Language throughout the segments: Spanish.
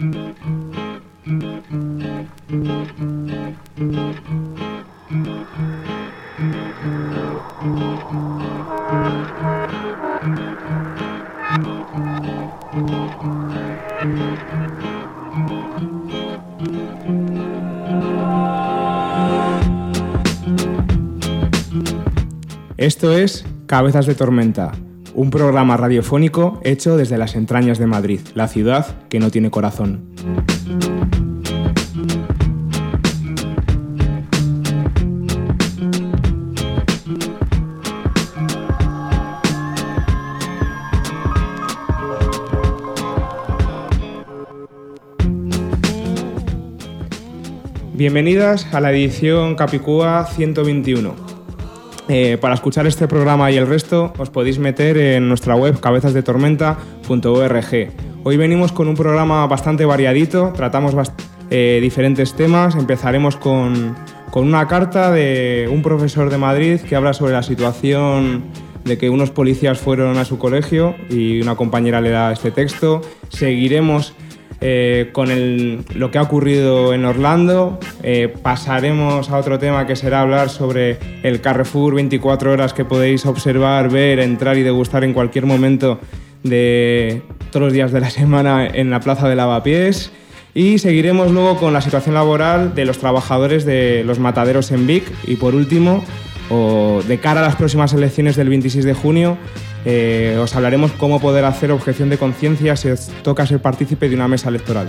Esto es Cabezas de Tormenta, un programa radiofónico hecho desde las entrañas de Madrid, la ciudad que no tiene corazón. Bienvenidas a la edición Capicúa 121. Para escuchar este programa y el resto os podéis meter en nuestra web cabezasdetormenta.org. Hoy venimos con un programa bastante variadito, tratamos diferentes temas. Empezaremos con una carta de un profesor de Madrid que habla sobre la situación de que unos policías fueron a su colegio y una compañera le da este texto. Seguiremos con lo que ha ocurrido en Orlando. Pasaremos a otro tema que será hablar sobre el Carrefour 24 horas que podéis observar, ver, entrar y degustar en cualquier momento de todos los días de la semana en la Plaza de Lavapiés. Y seguiremos luego con la situación laboral de los trabajadores de los mataderos en Vic. Y por último, de cara a las próximas elecciones del 26 de junio, os hablaremos cómo poder hacer objeción de conciencia si os toca ser partícipe de una mesa electoral.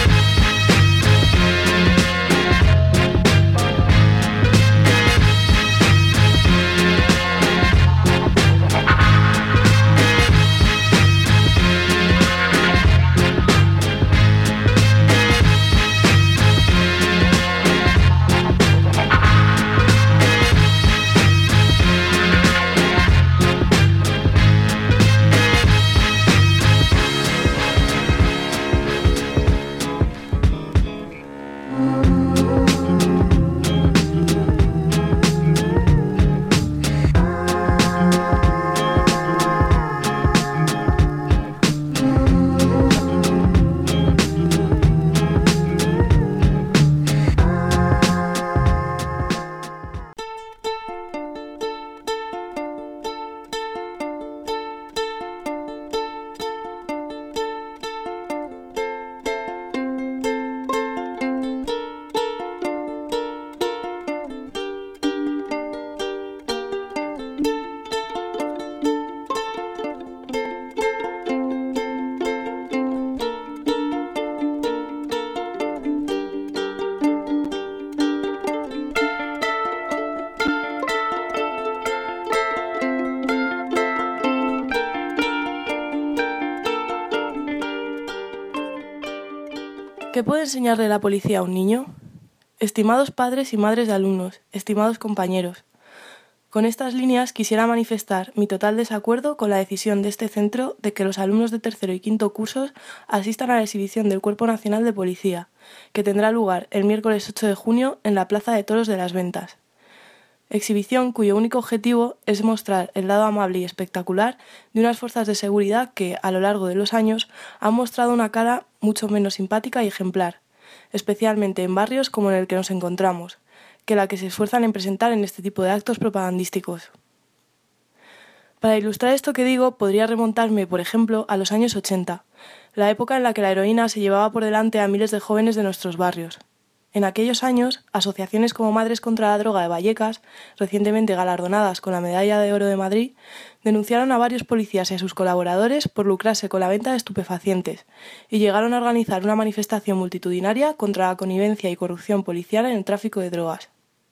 ¿Qué puede enseñarle la policía a un niño? Estimados padres y madres de alumnos, estimados compañeros, con estas líneas quisiera manifestar mi total desacuerdo con la decisión de este centro de que los alumnos de tercero y quinto cursos asistan a la exhibición del Cuerpo Nacional de Policía, que tendrá lugar el miércoles 8 de junio en la Plaza de Toros de las Ventas. Exhibición cuyo único objetivo es mostrar el lado amable y espectacular de unas fuerzas de seguridad que, a lo largo de los años, han mostrado una cara mucho menos simpática y ejemplar, especialmente en barrios como en el que nos encontramos, que la que se esfuerzan en presentar en este tipo de actos propagandísticos. Para ilustrar esto que digo, podría remontarme, por ejemplo, a los años 80, la época en la que la heroína se llevaba por delante a miles de jóvenes de nuestros barrios. En aquellos años, asociaciones como Madres contra la Droga de Vallecas, recientemente galardonadas con la Medalla de Oro de Madrid, denunciaron a varios policías y a sus colaboradores por lucrarse con la venta de estupefacientes y llegaron a organizar una manifestación multitudinaria contra la connivencia y corrupción policial en el tráfico de drogas.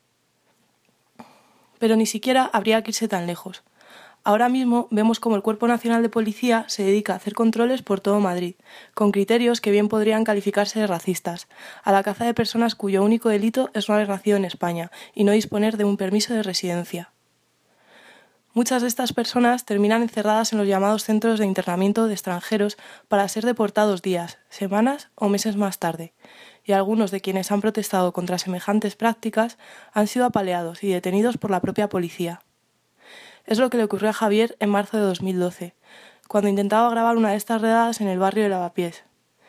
Pero ni siquiera habría que irse tan lejos. Ahora mismo vemos cómo el Cuerpo Nacional de Policía se dedica a hacer controles por todo Madrid, con criterios que bien podrían calificarse de racistas, a la caza de personas cuyo único delito es no haber nacido en España y no disponer de un permiso de residencia. Muchas de estas personas terminan encerradas en los llamados centros de internamiento de extranjeros para ser deportados días, semanas o meses más tarde, y algunos de quienes han protestado contra semejantes prácticas han sido apaleados y detenidos por la propia policía. Es lo que le ocurrió a Javier en marzo de 2012, cuando intentaba grabar una de estas redadas en el barrio de Lavapiés.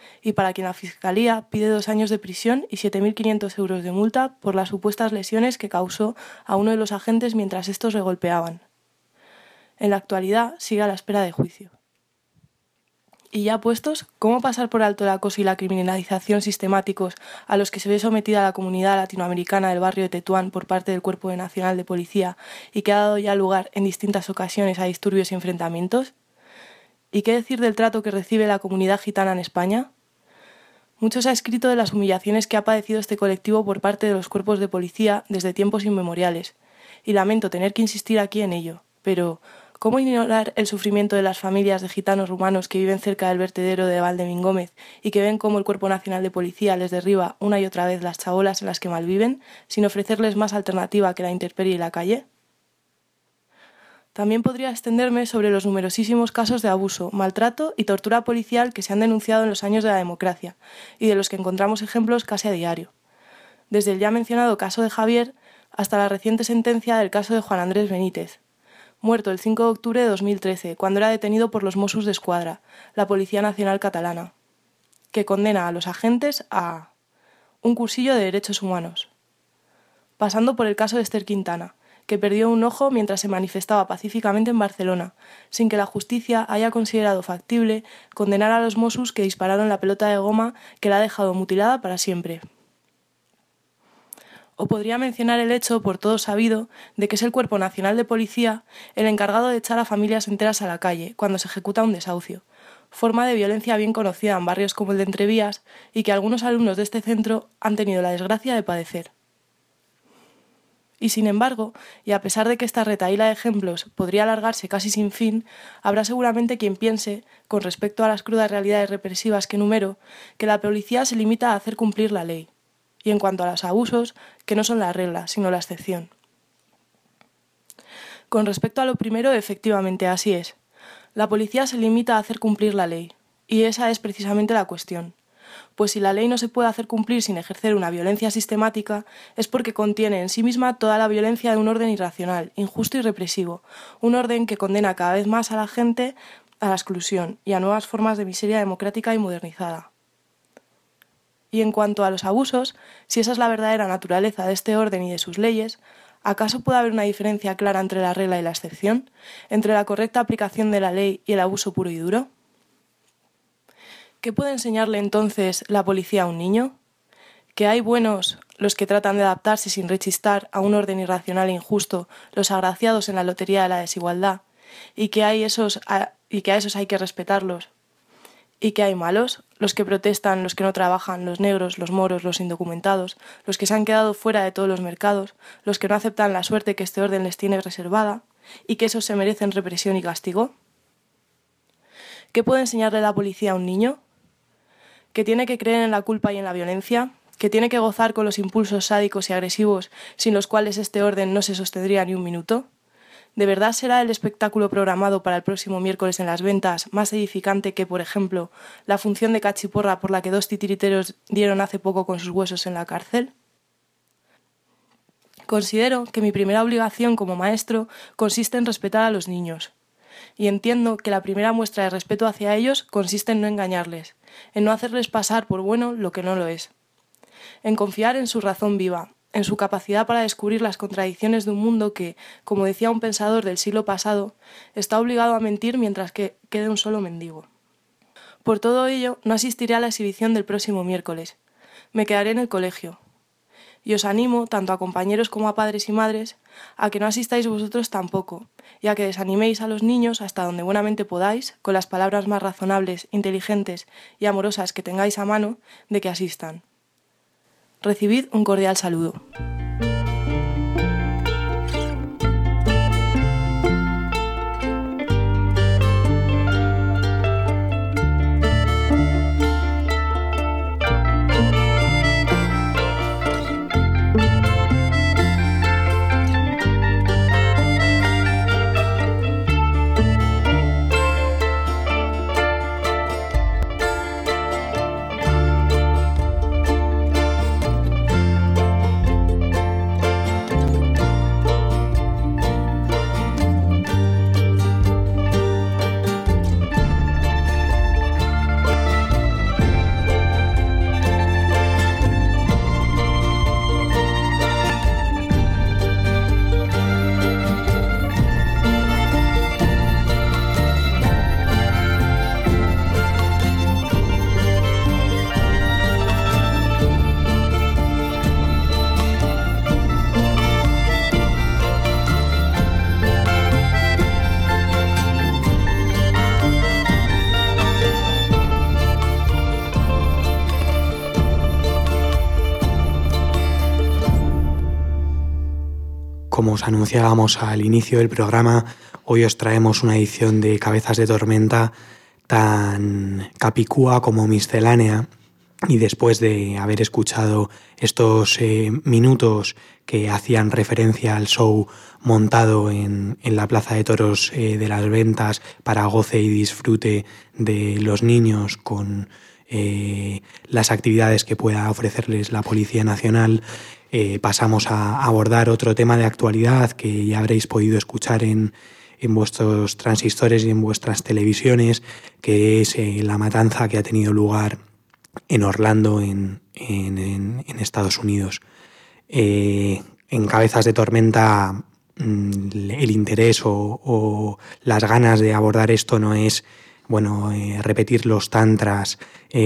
y para quien la Fiscalía pide 2 años de prisión y 7.500 euros de multa por las supuestas lesiones que causó a uno de los agentes mientras estos le golpeaban. En la actualidad sigue a la espera de juicio. Y ya puestos, ¿cómo pasar por alto el acoso y la criminalización sistemáticos a los que se ve sometida la comunidad latinoamericana del barrio de Tetuán por parte del Cuerpo Nacional de Policía y que ha dado ya lugar en distintas ocasiones a disturbios y enfrentamientos? ¿Y qué decir del trato que recibe la comunidad gitana en España? Mucho se ha escrito de las humillaciones que ha padecido este colectivo por parte de los cuerpos de policía desde tiempos inmemoriales, y lamento tener que insistir aquí en ello, pero ¿cómo ignorar el sufrimiento de las familias de gitanos rumanos que viven cerca del vertedero de Valdemingómez y que ven cómo el Cuerpo Nacional de Policía les derriba una y otra vez las chabolas en las que malviven, sin ofrecerles más alternativa que la intemperie y la calle? También podría extenderme sobre los numerosísimos casos de abuso, maltrato y tortura policial que se han denunciado en los años de la democracia y de los que encontramos ejemplos casi a diario. Desde el ya mencionado caso de Javier hasta la reciente sentencia del caso de Juan Andrés Benítez, muerto el 5 de octubre de 2013, cuando era detenido por los Mossos d'Esquadra, la Policía Nacional Catalana, que condena a los agentes a un cursillo de derechos humanos. Pasando por el caso de Esther Quintana, que perdió un ojo mientras se manifestaba pacíficamente en Barcelona, sin que la justicia haya considerado factible condenar a los Mossos que dispararon la pelota de goma que la ha dejado mutilada para siempre. O podría mencionar el hecho, por todos sabido, de que es el Cuerpo Nacional de Policía el encargado de echar a familias enteras a la calle cuando se ejecuta un desahucio, forma de violencia bien conocida en barrios como el de Entrevías y que algunos alumnos de este centro han tenido la desgracia de padecer. Y sin embargo, y a pesar de que esta retahíla de ejemplos podría alargarse casi sin fin, habrá seguramente quien piense, con respecto a las crudas realidades represivas que enumero, que la policía se limita a hacer cumplir la ley. Y en cuanto a los abusos, que no son la regla, sino la excepción. Con respecto a lo primero, efectivamente así es. La policía se limita a hacer cumplir la ley, y esa es precisamente la cuestión. Pues si la ley no se puede hacer cumplir sin ejercer una violencia sistemática, es porque contiene en sí misma toda la violencia de un orden irracional, injusto y represivo, un orden que condena cada vez más a la gente a la exclusión y a nuevas formas de miseria democrática y modernizada. Y en cuanto a los abusos, si esa es la verdadera naturaleza de este orden y de sus leyes, ¿acaso puede haber una diferencia clara entre la regla y la excepción? ¿Entre la correcta aplicación de la ley y el abuso puro y duro? ¿Qué puede enseñarle entonces la policía a un niño? ¿Que hay buenos, los que tratan de adaptarse sin rechistar a un orden irracional e injusto, los agraciados en la lotería de la desigualdad, y que a esos hay que respetarlos? ¿Y que hay malos? Los que protestan, los que no trabajan, los negros, los moros, los indocumentados, los que se han quedado fuera de todos los mercados, los que no aceptan la suerte que este orden les tiene reservada, y que esos se merecen represión y castigo. ¿Qué puede enseñarle la policía a un niño? ¿Que tiene que creer en la culpa y en la violencia? ¿Que tiene que gozar con los impulsos sádicos y agresivos sin los cuales este orden no se sostendría ni un minuto? ¿De verdad será el espectáculo programado para el próximo miércoles en las ventas más edificante que, por ejemplo, la función de cachiporra por la que 2 titiriteros dieron hace poco con sus huesos en la cárcel? Considero que mi primera obligación como maestro consiste en respetar a los niños. Y entiendo que la primera muestra de respeto hacia ellos consiste en no engañarles, en no hacerles pasar por bueno lo que no lo es, en confiar en su razón viva, en su capacidad para descubrir las contradicciones de un mundo que, como decía un pensador del siglo pasado, está obligado a mentir mientras que quede un solo mendigo. Por todo ello, no asistiré a la exhibición del próximo miércoles. Me quedaré en el colegio. Y os animo, tanto a compañeros como a padres y madres, a que no asistáis vosotros tampoco, y a que desaniméis a los niños hasta donde buenamente podáis, con las palabras más razonables, inteligentes y amorosas que tengáis a mano, de que asistan. Recibid un cordial saludo. como os anunciábamos al inicio del programa, hoy os traemos una edición de Cabezas de Tormenta tan capicúa como miscelánea, y después de haber escuchado estos minutos que hacían referencia al show montado en la Plaza de Toros de las Ventas para goce y disfrute de los niños con las actividades que pueda ofrecerles la Policía Nacional, pasamos a abordar otro tema de actualidad que ya habréis podido escuchar en vuestros transistores y en vuestras televisiones, que es la matanza que ha tenido lugar en Orlando, en Estados Unidos. En Cabezas de Tormenta, el interés o las ganas de abordar esto no es repetir los tantras,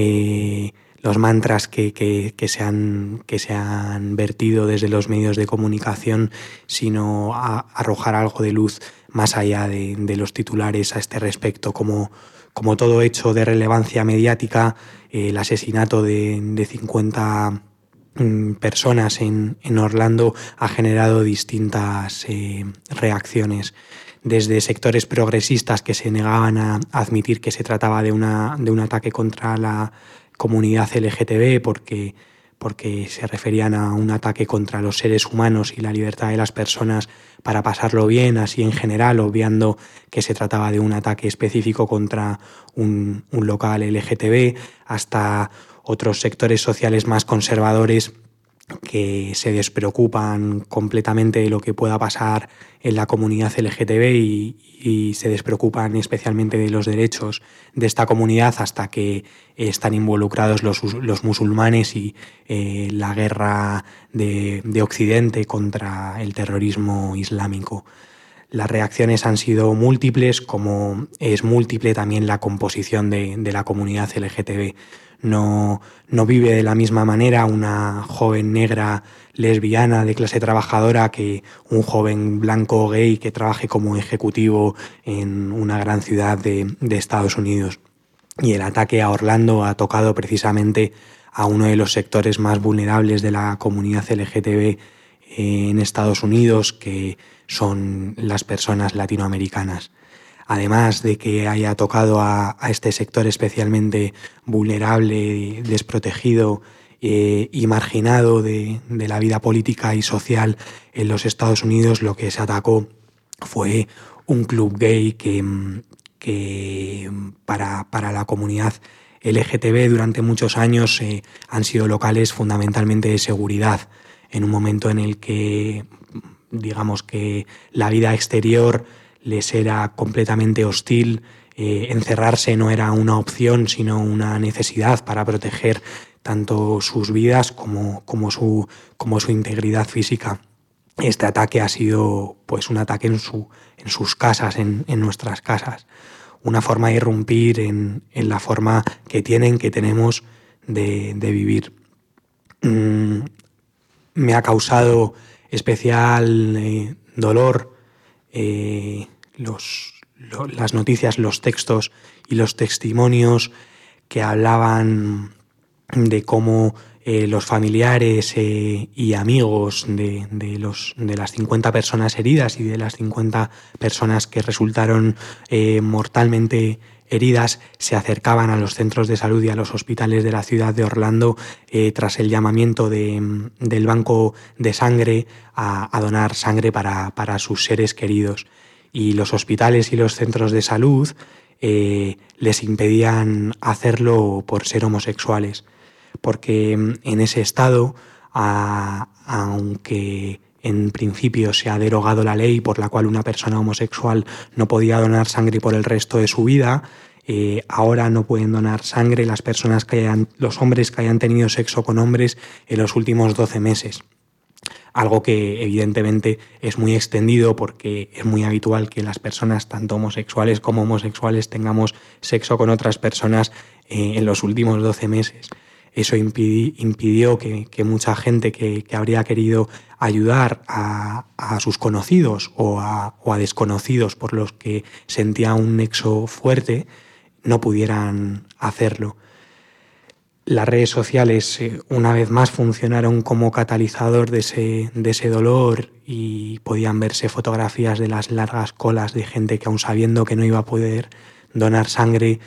los mantras que se han vertido desde los medios de comunicación, sino arrojar algo de luz más allá de los titulares a este respecto. Como todo hecho de relevancia mediática, el asesinato de 50 personas en Orlando ha generado distintas reacciones, desde sectores progresistas que se negaban a admitir que se trataba de un ataque contra la comunidad LGTB porque se referían a un ataque contra los seres humanos y la libertad de las personas para pasarlo bien, así en general, obviando que se trataba de un ataque específico contra un local LGTB, hasta otros sectores sociales más conservadores que se despreocupan completamente de lo que pueda pasar en la comunidad LGTB y se despreocupan especialmente de los derechos de esta comunidad hasta que están involucrados los musulmanes y la guerra de Occidente contra el terrorismo islámico. Las reacciones han sido múltiples, como es múltiple también la composición de la comunidad LGTB. No vive de la misma manera una joven negra lesbiana de clase trabajadora que un joven blanco gay que trabaje como ejecutivo en una gran ciudad de Estados Unidos. Y el ataque a Orlando ha tocado precisamente a uno de los sectores más vulnerables de la comunidad LGTB en Estados Unidos, que son las personas latinoamericanas. Además de que haya tocado a este sector especialmente vulnerable, desprotegido y marginado de la vida política y social en los Estados Unidos, lo que se atacó fue un club gay que para la comunidad LGTB durante muchos años han sido locales fundamentalmente de seguridad, en un momento en el que, digamos, que la vida exterior les era completamente hostil. Encerrarse no era una opción, sino una necesidad para proteger tanto sus vidas como su integridad física. Este ataque ha sido pues un ataque en sus casas, en nuestras casas, una forma de irrumpir en la forma que tenemos de vivir. Me ha causado especial dolor las noticias, los textos y los testimonios que hablaban de cómo los familiares y amigos de las 50 personas heridas y de las 50 personas que resultaron mortalmente heridas se acercaban a los centros de salud y a los hospitales de la ciudad de Orlando tras el llamamiento del banco de sangre a donar sangre para sus seres queridos. Y los hospitales y los centros de salud les impedían hacerlo por ser homosexuales, porque en ese estado, aunque en principio se ha derogado la ley por la cual una persona homosexual no podía donar sangre por el resto de su vida, ahora no pueden donar sangre los hombres que hayan tenido sexo con hombres en los últimos 12 meses. Algo que evidentemente es muy extendido porque es muy habitual que las personas, tanto homosexuales como homosexuales, tengamos sexo con otras personas en los últimos 12 meses. Eso impidió que mucha gente que habría querido ayudar a sus conocidos o a desconocidos por los que sentía un nexo fuerte no pudieran hacerlo. Las redes sociales, una vez más, funcionaron como catalizador de ese dolor y podían verse fotografías de las largas colas de gente que, aun sabiendo que no iba a poder donar sangre,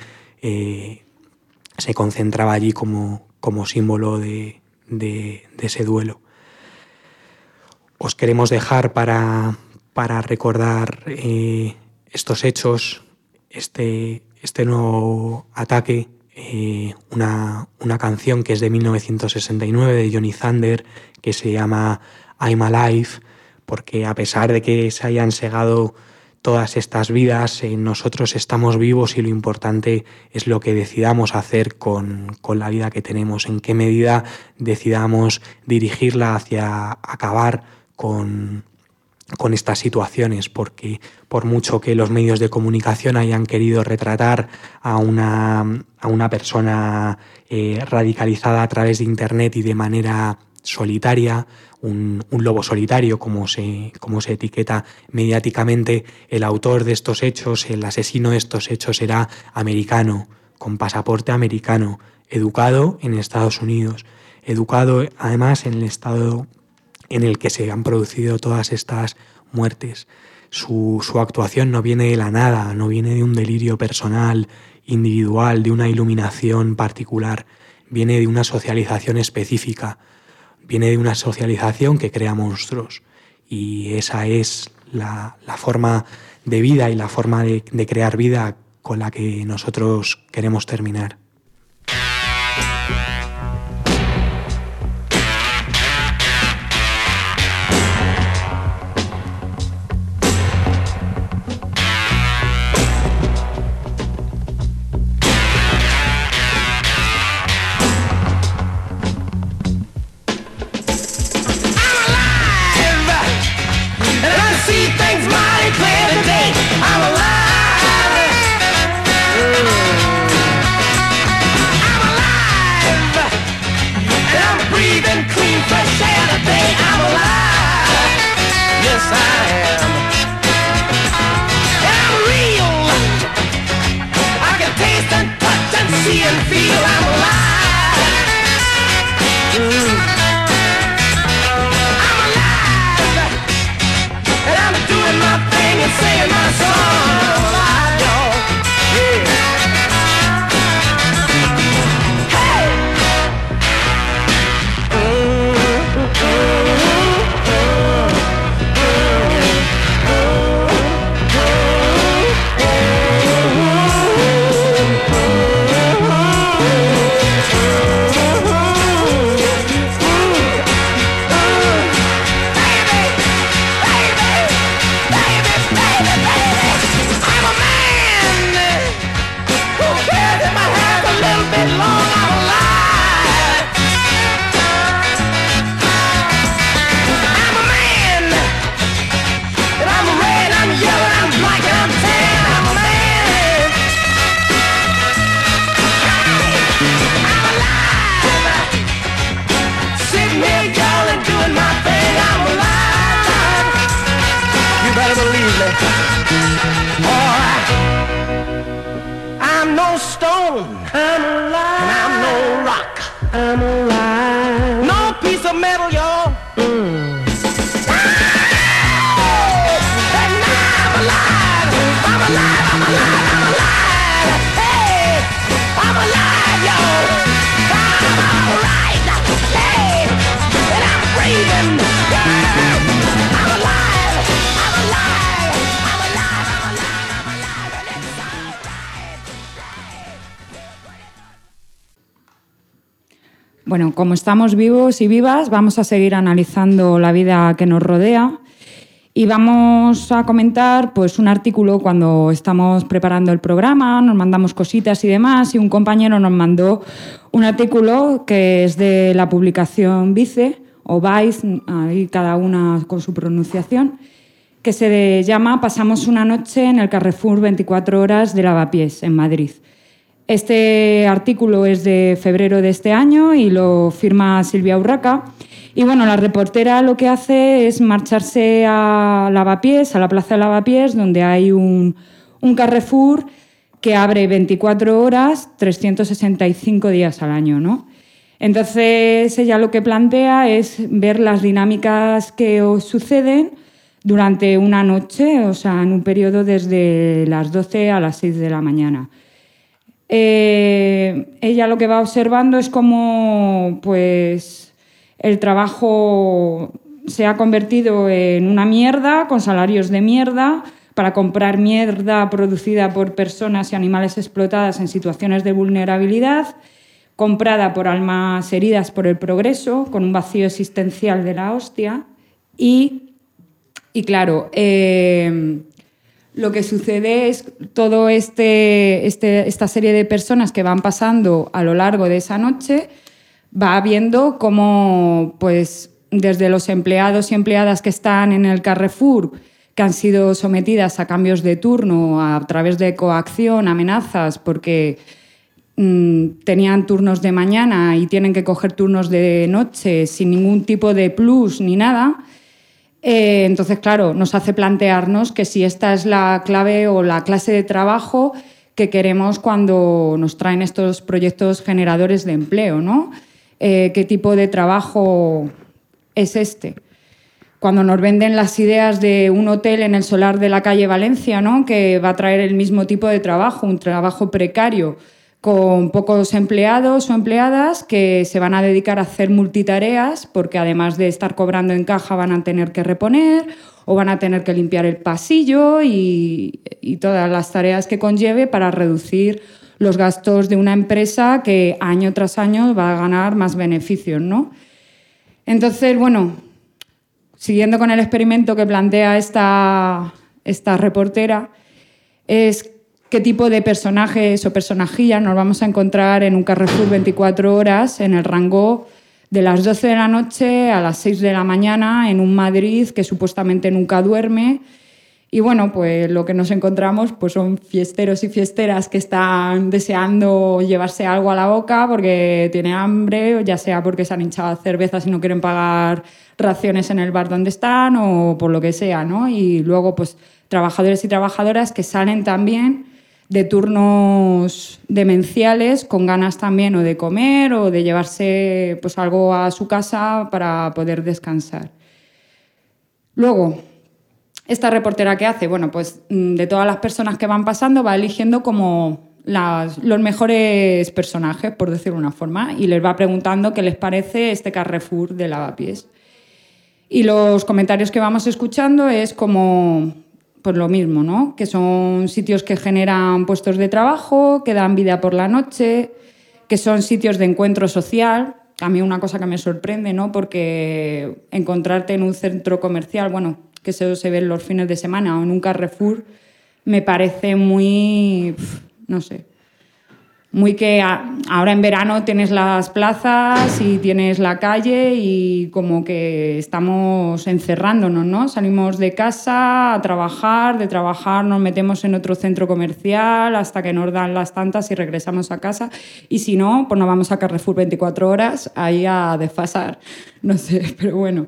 se concentraba allí como símbolo de ese duelo. Os queremos dejar para recordar estos hechos, este nuevo ataque, una canción que es de 1969 de Johnny Thunder, que se llama I'm Alive, porque a pesar de que se hayan segado todas estas vidas, nosotros estamos vivos y lo importante es lo que decidamos hacer con la vida que tenemos, en qué medida decidamos dirigirla hacia acabar con estas situaciones, porque por mucho que los medios de comunicación hayan querido retratar a una persona radicalizada a través de Internet y de manera solitaria, un lobo solitario, como se etiqueta mediáticamente, el autor de estos hechos, el asesino de estos hechos, era americano, con pasaporte americano, educado en Estados Unidos, educado además en el estado en el que se han producido todas estas muertes. Su actuación no viene de la nada, no viene de un delirio personal, individual, de una iluminación particular, viene de una socialización específica, viene de una socialización que crea monstruos, y esa es la forma de vida y la forma de crear vida con la que nosotros queremos terminar. Bueno, como estamos vivos y vivas, vamos a seguir analizando la vida que nos rodea y vamos a comentar pues, un artículo cuando estamos preparando el programa, nos mandamos cositas y demás, y un compañero nos mandó un artículo que es de la publicación Vice, o Vice, ahí cada una con su pronunciación, que se llama Pasamos una noche en el Carrefour 24 horas de Lavapiés, en Madrid. Este artículo es de febrero de este año y lo firma Silvia Urraca. Y bueno, la reportera lo que hace es marcharse a Lavapiés, a la plaza de Lavapiés, donde hay un Carrefour que abre 24 horas, 365 días al año, ¿no? Entonces, ella lo que plantea es ver las dinámicas que os suceden durante una noche, o sea, en un periodo desde las 12 a las 6 de la mañana. Ella lo que va observando es cómo pues, el trabajo se ha convertido en una mierda, con salarios de mierda, para comprar mierda producida por personas y animales explotadas en situaciones de vulnerabilidad, comprada por almas heridas por el progreso, con un vacío existencial de la hostia. Y claro, lo que sucede es todo esta serie de personas que van pasando a lo largo de esa noche, va viendo cómo, pues, desde los empleados y empleadas que están en el Carrefour, que han sido sometidas a cambios de turno a través de coacción, amenazas, porque tenían turnos de mañana y tienen que coger turnos de noche sin ningún tipo de plus ni nada. Entonces, claro, nos hace plantearnos que si esta es la clave o la clase de trabajo que queremos cuando nos traen estos proyectos generadores de empleo, ¿no? ¿Qué tipo de trabajo es este? Cuando nos venden las ideas de un hotel en el solar de la calle Valencia, ¿no? Que va a traer el mismo tipo de trabajo, un trabajo precario, con pocos empleados o empleadas que se van a dedicar a hacer multitareas porque además de estar cobrando en caja van a tener que reponer o van a tener que limpiar el pasillo y todas las tareas que conlleve para reducir los gastos de una empresa que año tras año va a ganar más beneficios, ¿no? Entonces, bueno, siguiendo con el experimento que plantea esta reportera, es qué tipo de personajes o personajillas nos vamos a encontrar en un Carrefour 24 horas en el rango de las 12 de la noche a las 6 de la mañana en un Madrid que supuestamente nunca duerme. Y bueno, pues lo que nos encontramos pues son fiesteros y fiesteras que están deseando llevarse algo a la boca porque tienen hambre, ya sea porque se han hinchado cervezas y no quieren pagar raciones en el bar donde están o por lo que sea, ¿no? Y luego pues trabajadores y trabajadoras que salen también de turnos demenciales con ganas también o de comer o de llevarse pues algo a su casa para poder descansar. Luego, esta reportera, ¿qué hace? Bueno, pues de todas las personas que van pasando va eligiendo como los mejores personajes, por decirlo de una forma, y les va preguntando qué les parece este Carrefour de Lavapiés. Y los comentarios que vamos escuchando es como pues lo mismo, ¿no? Que son sitios que generan puestos de trabajo, que dan vida por la noche, que son sitios de encuentro social. A mí una cosa que me sorprende, ¿no? Porque encontrarte en un centro comercial, bueno, que eso se ve los fines de semana, o en un Carrefour, me parece muy, no sé, muy que ahora en verano tienes las plazas y tienes la calle y como que estamos encerrándonos, ¿no? Salimos de casa a trabajar, de trabajar nos metemos en otro centro comercial hasta que nos dan las tantas y regresamos a casa. Y si no, pues nos vamos a Carrefour 24 horas ahí a desfasar, no sé, pero bueno.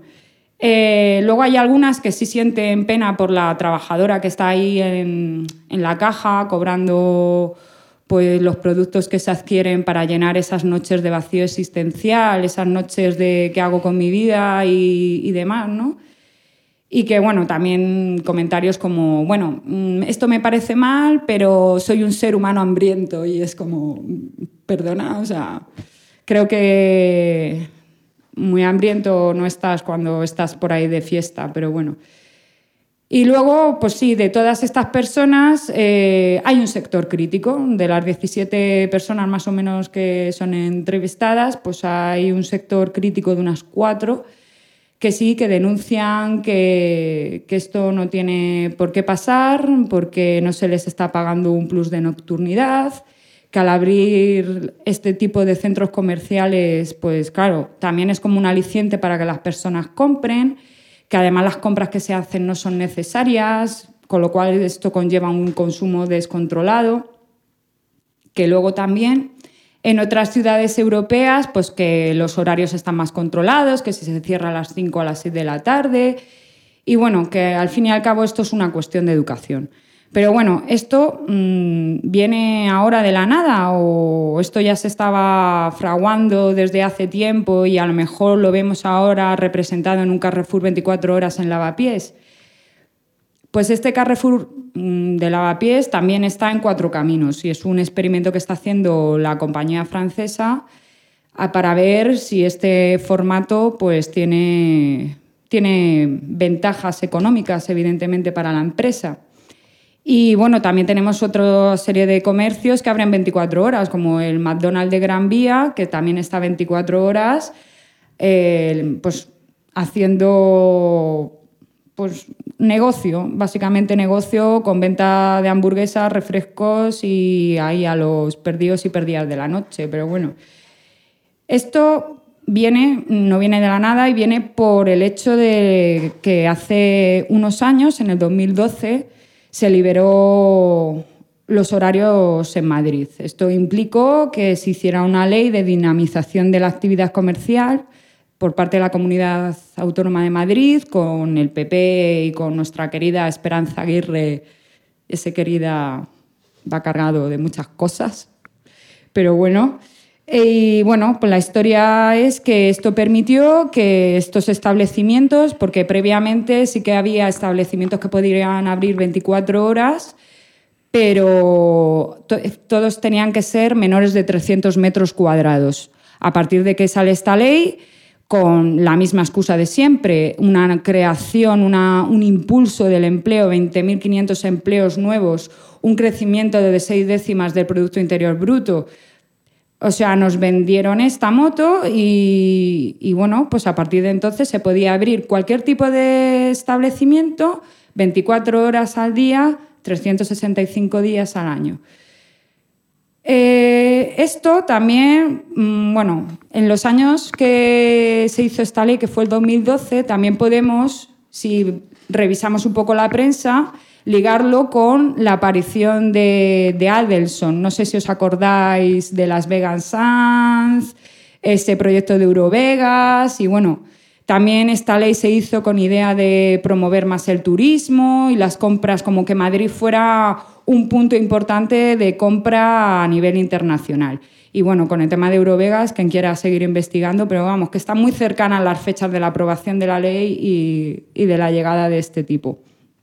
Luego hay algunas que sí sienten pena por la trabajadora que está ahí en la caja cobrando pues, los productos que se adquieren para llenar esas noches de vacío existencial, esas noches de qué hago con mi vida y demás, ¿no? Y que, bueno, también comentarios como, bueno, esto me parece mal, pero soy un ser humano hambriento. Y es como, perdona, o sea, creo que muy hambriento no estás cuando estás por ahí de fiesta, pero bueno. Y luego, pues sí, de todas estas personas hay un sector crítico. De las 17 personas más o menos que son entrevistadas, pues hay un sector crítico de unas 4 que sí, que denuncian que esto no tiene por qué pasar, porque no se les está pagando un plus de nocturnidad, que al abrir este tipo de centros comerciales, pues claro, también es como un aliciente para que las personas compren, que además las compras que se hacen no son necesarias, con lo cual esto conlleva un consumo descontrolado, que luego también en otras ciudades europeas, pues que los horarios están más controlados, que si se cierra a las 5 o a las 6 de la tarde, y bueno, que al fin y al cabo esto es una cuestión de educación. Pero bueno, ¿esto viene ahora de la nada o esto ya se estaba fraguando desde hace tiempo y a lo mejor lo vemos ahora representado en un Carrefour 24 horas en Lavapiés? Pues este Carrefour de Lavapiés también está en 4 Caminos y es un experimento que está haciendo la compañía francesa para ver si este formato pues tiene ventajas económicas, evidentemente, para la empresa. Y bueno, también tenemos otra serie de comercios que abren 24 horas, como el McDonald's de Gran Vía, que también está 24 horas, pues haciendo pues negocio, básicamente negocio con venta de hamburguesas, refrescos y ahí a los perdidos y perdidas de la noche. Pero bueno, esto no viene de la nada y viene por el hecho de que hace unos años, en el 2012, se liberó los horarios en Madrid. Esto implicó que se hiciera una ley de dinamización de la actividad comercial por parte de la Comunidad Autónoma de Madrid, con el PP y con nuestra querida Esperanza Aguirre. Ese querida va cargado de muchas cosas, pero bueno. Y bueno, pues la historia es que esto permitió que estos establecimientos, porque previamente sí que había establecimientos que podrían abrir 24 horas, pero todos tenían que ser menores de 300 metros cuadrados. A partir de que sale esta ley, con la misma excusa de siempre, una creación, un impulso del empleo, 20.500 empleos nuevos, un crecimiento de 6 décimas del Producto Interior Bruto. O sea, nos vendieron esta moto y bueno, pues a partir de entonces se podía abrir cualquier tipo de establecimiento 24 horas al día, 365 días al año. Esto también, bueno, en los años que se hizo esta ley, que fue el 2012, también podemos, si revisamos un poco la prensa, ligarlo con la aparición de Adelson. No sé si os acordáis de las Vegan Sands, ese proyecto de Eurovegas y bueno, también esta ley se hizo con idea de promover más el turismo y las compras, como que Madrid fuera un punto importante de compra a nivel internacional. Y bueno, con el tema de Eurovegas, quien quiera seguir investigando, pero vamos, que están muy cercanas las fechas de la aprobación de la ley y de la llegada de este tipo.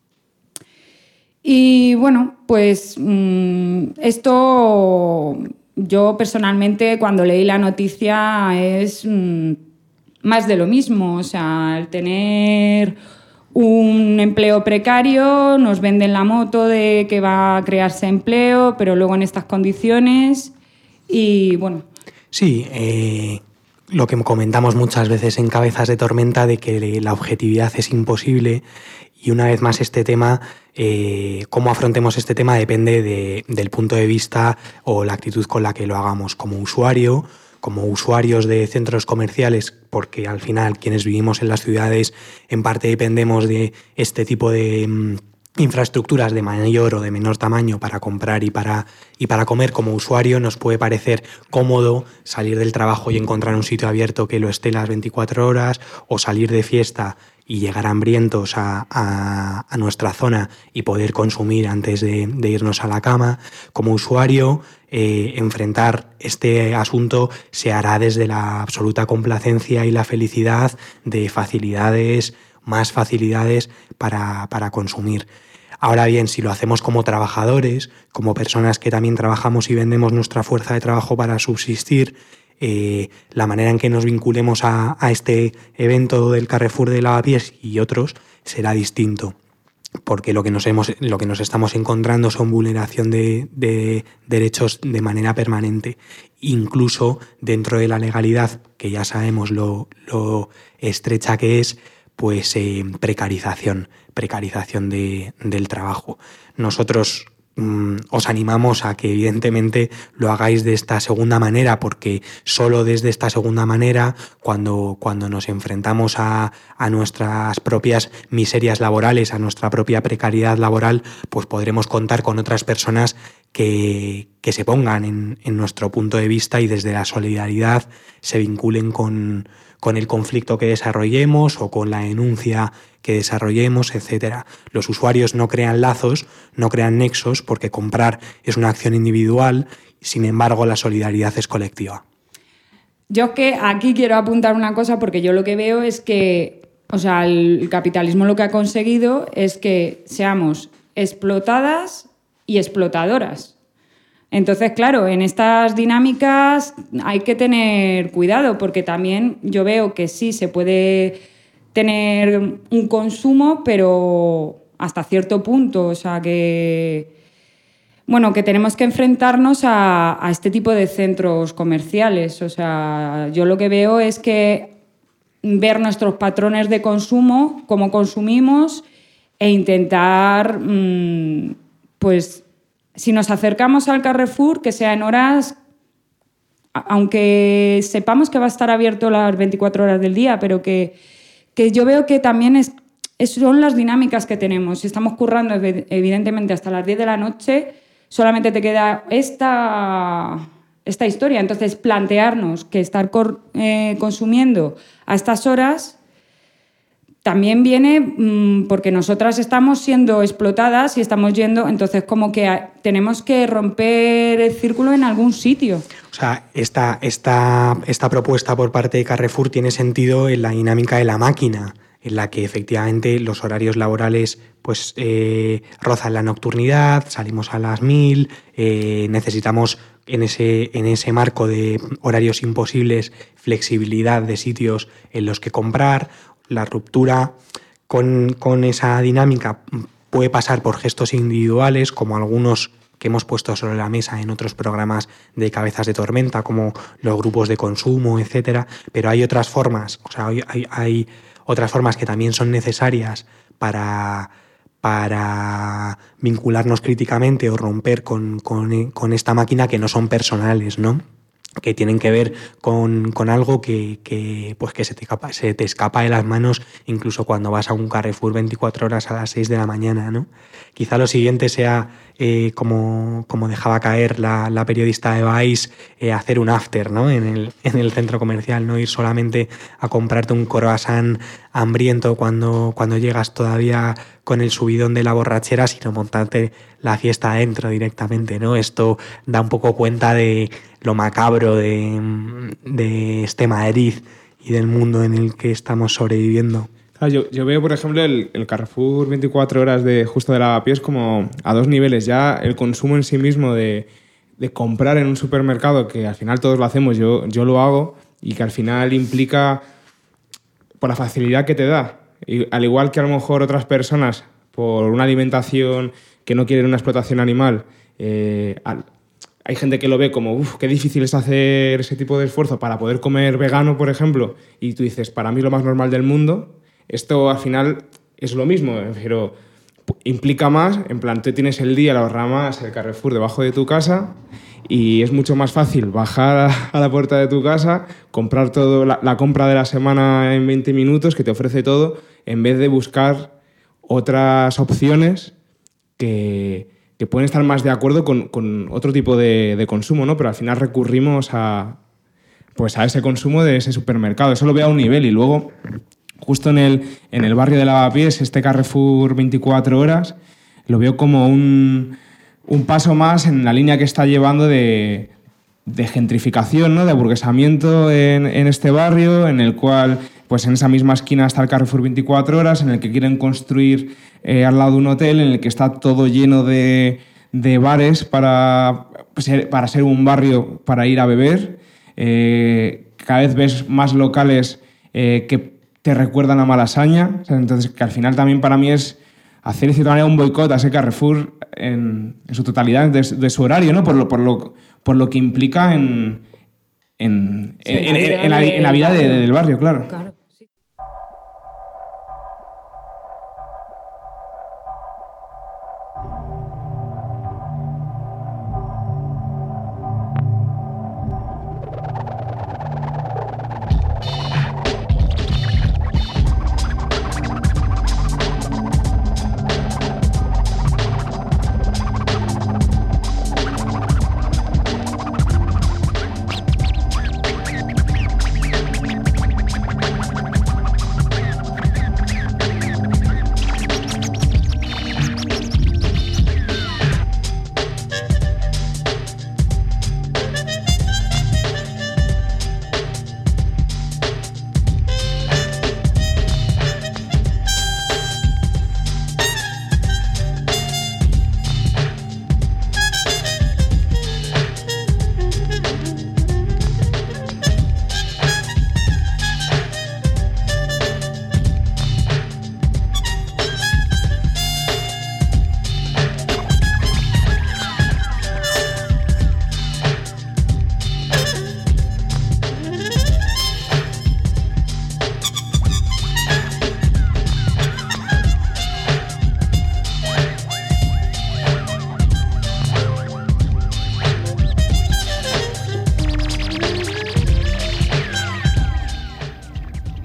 Y bueno, pues esto yo personalmente cuando leí la noticia es más de lo mismo. O sea, el tener un empleo precario, nos venden la moto de que va a crearse empleo, pero luego en estas condiciones y bueno. Sí, lo que comentamos muchas veces en Cabezas de Tormenta de que la objetividad es imposible. Y una vez más este tema, cómo afrontemos este tema depende del punto de vista o la actitud con la que lo hagamos como usuario, como usuarios de centros comerciales, porque al final quienes vivimos en las ciudades en parte dependemos de este tipo de infraestructuras de mayor o de menor tamaño para comprar y para comer. Como usuario nos puede parecer cómodo salir del trabajo y encontrar un sitio abierto que lo esté las 24 horas o salir de fiesta y llegar hambrientos a nuestra zona y poder consumir antes de irnos a la cama. Como usuario, enfrentar este asunto se hará desde la absoluta complacencia y la felicidad de más facilidades para consumir. Ahora bien, si lo hacemos como trabajadores, como personas que también trabajamos y vendemos nuestra fuerza de trabajo para subsistir, la manera en que nos vinculemos a este evento del Carrefour de Lavapiés y otros será distinto, porque lo que nos estamos encontrando son vulneración de derechos de manera permanente, incluso dentro de la legalidad, que ya sabemos lo estrecha que es, pues precarización del trabajo. Nosotros os animamos a que evidentemente lo hagáis de esta segunda manera, porque solo desde esta segunda manera, cuando nos enfrentamos a nuestras propias miserias laborales, a nuestra propia precariedad laboral, pues podremos contar con otras personas que se pongan en nuestro punto de vista y desde la solidaridad se vinculen con el conflicto que desarrollemos o con la denuncia que desarrollemos, etc. Los usuarios no crean lazos, no crean nexos, porque comprar es una acción individual, sin embargo la solidaridad es colectiva. Yo es que aquí quiero apuntar una cosa, porque yo lo que veo es que, o sea, el capitalismo lo que ha conseguido es que seamos explotadas y explotadoras. Entonces, claro, en estas dinámicas hay que tener cuidado, porque también yo veo que sí se puede tener un consumo, pero hasta cierto punto, o sea, que tenemos que enfrentarnos a este tipo de centros comerciales. O sea, yo lo que veo es que ver nuestros patrones de consumo, cómo consumimos, e intentar, pues, si nos acercamos al Carrefour, que sea en horas, aunque sepamos que va a estar abierto las 24 horas del día, pero que yo veo que también son las dinámicas que tenemos. Si estamos currando, evidentemente, hasta las 10 de la noche, solamente te queda esta historia. Entonces, plantearnos que estar consumiendo a estas horas también viene porque nosotras estamos siendo explotadas y estamos yendo, entonces como que tenemos que romper el círculo en algún sitio. O sea, esta propuesta por parte de Carrefour tiene sentido en la dinámica de la máquina, en la que efectivamente los horarios laborales pues rozan la nocturnidad, salimos a las 1000, necesitamos en ese marco de horarios imposibles flexibilidad de sitios en los que comprar. La ruptura con esa dinámica puede pasar por gestos individuales, como algunos que hemos puesto sobre la mesa en otros programas de Cabezas de Tormenta, como los grupos de consumo, etcétera. Pero hay otras formas, o sea, hay otras formas que también son necesarias para vincularnos críticamente o romper con esta máquina, que no son personales, ¿no? Que tienen que ver con algo que se te escapa de las manos, incluso cuando vas a un Carrefour 24 horas a las 6 de la mañana, ¿no? Quizá lo siguiente sea, como dejaba caer la periodista de Vice, hacer un after, ¿no? en el centro comercial, no ir solamente a comprarte un croissant hambriento cuando llegas todavía con el subidón de la borrachera, sino montarte la fiesta adentro directamente, ¿no? Esto da un poco cuenta de lo macabro de este Madrid y del mundo en el que estamos sobreviviendo. Yo veo, por ejemplo, el Carrefour 24 horas de justo de Lavapiés como a dos niveles. Ya el consumo en sí mismo de comprar en un supermercado, que al final todos lo hacemos, yo lo hago, y que al final implica por la facilidad que te da. Y al igual que a lo mejor otras personas, por una alimentación que no quieren una explotación animal, hay gente que lo ve como, qué difícil es hacer ese tipo de esfuerzo para poder comer vegano, por ejemplo, y tú dices, para mí es lo más normal del mundo. Esto al final es lo mismo, pero implica más, en plan, tú tienes el día, las ramas, el Carrefour debajo de tu casa, y es mucho más fácil bajar a la puerta de tu casa, comprar todo, la compra de la semana en 20 minutos, que te ofrece todo, en vez de buscar otras opciones que pueden estar más de acuerdo con otro tipo de consumo, ¿no? Pero al final recurrimos a ese consumo de ese supermercado. Eso lo veo a un nivel, y luego, justo en el barrio de Lavapiés, este Carrefour 24 horas, lo veo como un paso más en la línea que está llevando de gentrificación, ¿no? De aburguesamiento en este barrio, en el cual, pues en esa misma esquina está el Carrefour 24 horas, en el que quieren construir al lado de un hotel, en el que está todo lleno de bares para ser un barrio para ir a beber. Cada vez ves más locales que te recuerdan a Malasaña. O sea, entonces, que al final también para mí es hacer de cierta manera un boicot a ese Carrefour en su totalidad, de su horario, ¿no? Por lo que implica en la vida del barrio, claro. Sí.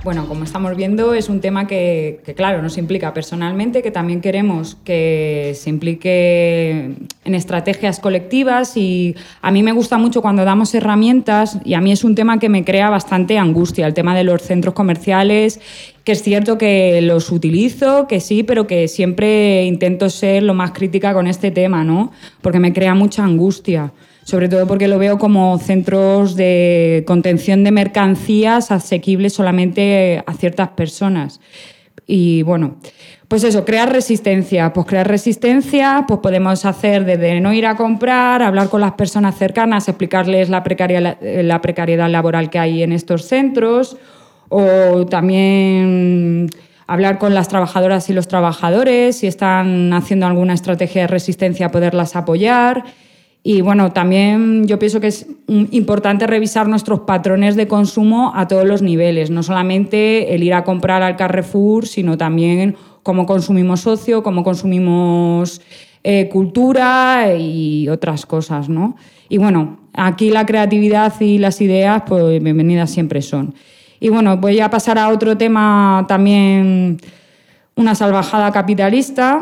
Bueno, como estamos viendo, es un tema que, claro, nos implica personalmente, que también queremos que se implique en estrategias colectivas, y a mí me gusta mucho cuando damos herramientas, y a mí es un tema que me crea bastante angustia, el tema de los centros comerciales, que es cierto que los utilizo, que sí, pero que siempre intento ser lo más crítica con este tema, ¿no? Porque me crea mucha angustia. Sobre todo porque lo veo como centros de contención de mercancías asequibles solamente a ciertas personas. Y bueno, pues eso, crear resistencia. Pues crear resistencia, pues podemos hacer desde no ir a comprar, hablar con las personas cercanas, explicarles la precariedad laboral que hay en estos centros, o también hablar con las trabajadoras y los trabajadores, si están haciendo alguna estrategia de resistencia, poderlas apoyar. Y bueno, también yo pienso que es importante revisar nuestros patrones de consumo a todos los niveles, no solamente el ir a comprar al Carrefour, sino también cómo consumimos ocio, cómo consumimos cultura y otras cosas, ¿no? Y bueno, aquí la creatividad y las ideas, pues bienvenidas siempre son. Y bueno, voy a pasar a otro tema también, una salvajada capitalista.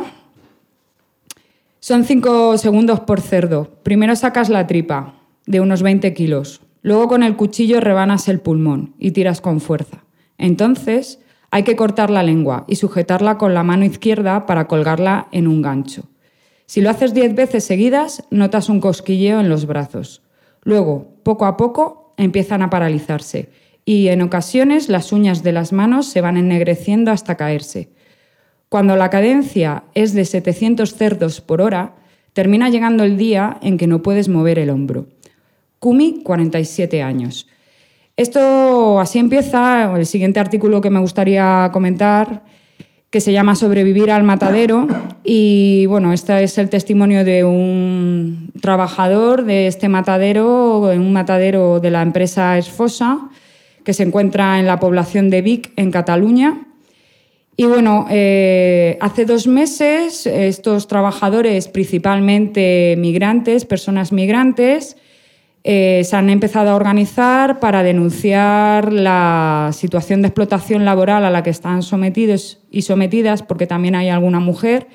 Son 5 segundos por cerdo. Primero sacas la tripa, de unos 20 kilos. Luego con el cuchillo rebanas el pulmón y tiras con fuerza. Entonces hay que cortar la lengua y sujetarla con la mano izquierda para colgarla en un gancho. Si lo haces 10 veces seguidas, notas un cosquilleo en los brazos. Luego, poco a poco, empiezan a paralizarse y en ocasiones las uñas de las manos se van ennegreciendo hasta caerse. Cuando la cadencia es de 700 cerdos por hora, termina llegando el día en que no puedes mover el hombro. Kumi, 47 años. Esto así empieza el siguiente artículo que me gustaría comentar, que se llama Sobrevivir al matadero. Y bueno, este es el testimonio de un trabajador de este matadero, en un matadero de la empresa Esfosa, que se encuentra en la población de Vic, en Cataluña. Y bueno, hace 2 meses estos trabajadores, principalmente migrantes, personas migrantes, se han empezado a organizar para denunciar la situación de explotación laboral a la que están sometidos y sometidas, porque también hay alguna mujer,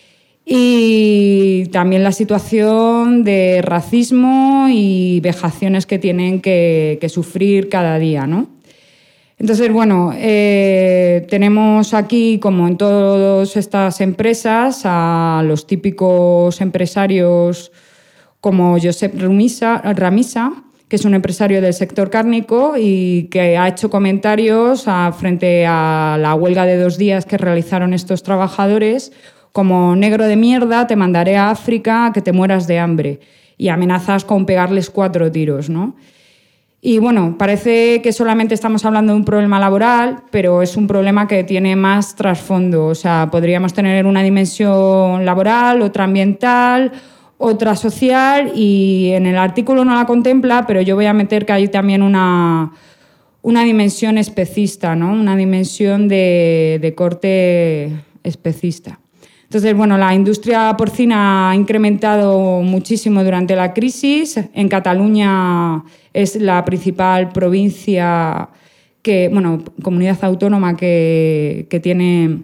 y también la situación de racismo y vejaciones que tienen que sufrir cada día, ¿no? Entonces, bueno, tenemos aquí, como en todas estas empresas, a los típicos empresarios como Josep Ramisa, que es un empresario del sector cárnico y que ha hecho comentarios frente a la huelga de 2 días que realizaron estos trabajadores, como: negro de mierda, te mandaré a África a que te mueras de hambre, y amenazas con pegarles 4 tiros, ¿no? Y bueno, parece que solamente estamos hablando de un problema laboral, pero es un problema que tiene más trasfondo. O sea, podríamos tener una dimensión laboral, otra ambiental, otra social, y en el artículo no la contempla, pero yo voy a meter que hay también una dimensión especista, ¿no? Una dimensión de corte especista. Entonces, bueno, la industria porcina ha incrementado muchísimo durante la crisis. En Cataluña es la principal provincia, comunidad autónoma que tiene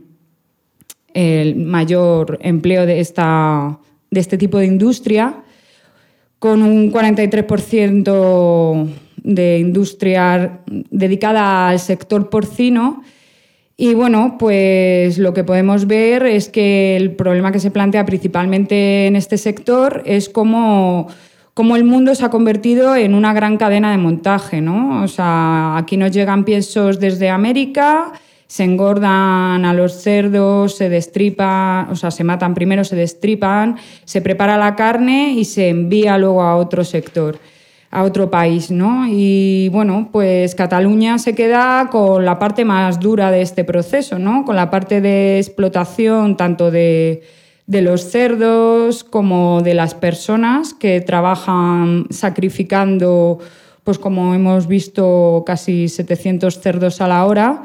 el mayor empleo de este tipo de industria, con un 43% de industria dedicada al sector porcino. Y bueno, pues lo que podemos ver es que el problema que se plantea principalmente en este sector es cómo el mundo se ha convertido en una gran cadena de montaje, ¿no? O sea, aquí nos llegan piensos desde América, se engordan a los cerdos, se destripan, o sea, se matan primero, se destripan, se prepara la carne y se envía luego a otro sector, a otro país, ¿no? Y bueno, pues Cataluña se queda con la parte más dura de este proceso, ¿no? Con la parte de explotación tanto de los cerdos como de las personas que trabajan sacrificando, pues como hemos visto, casi 700 cerdos a la hora,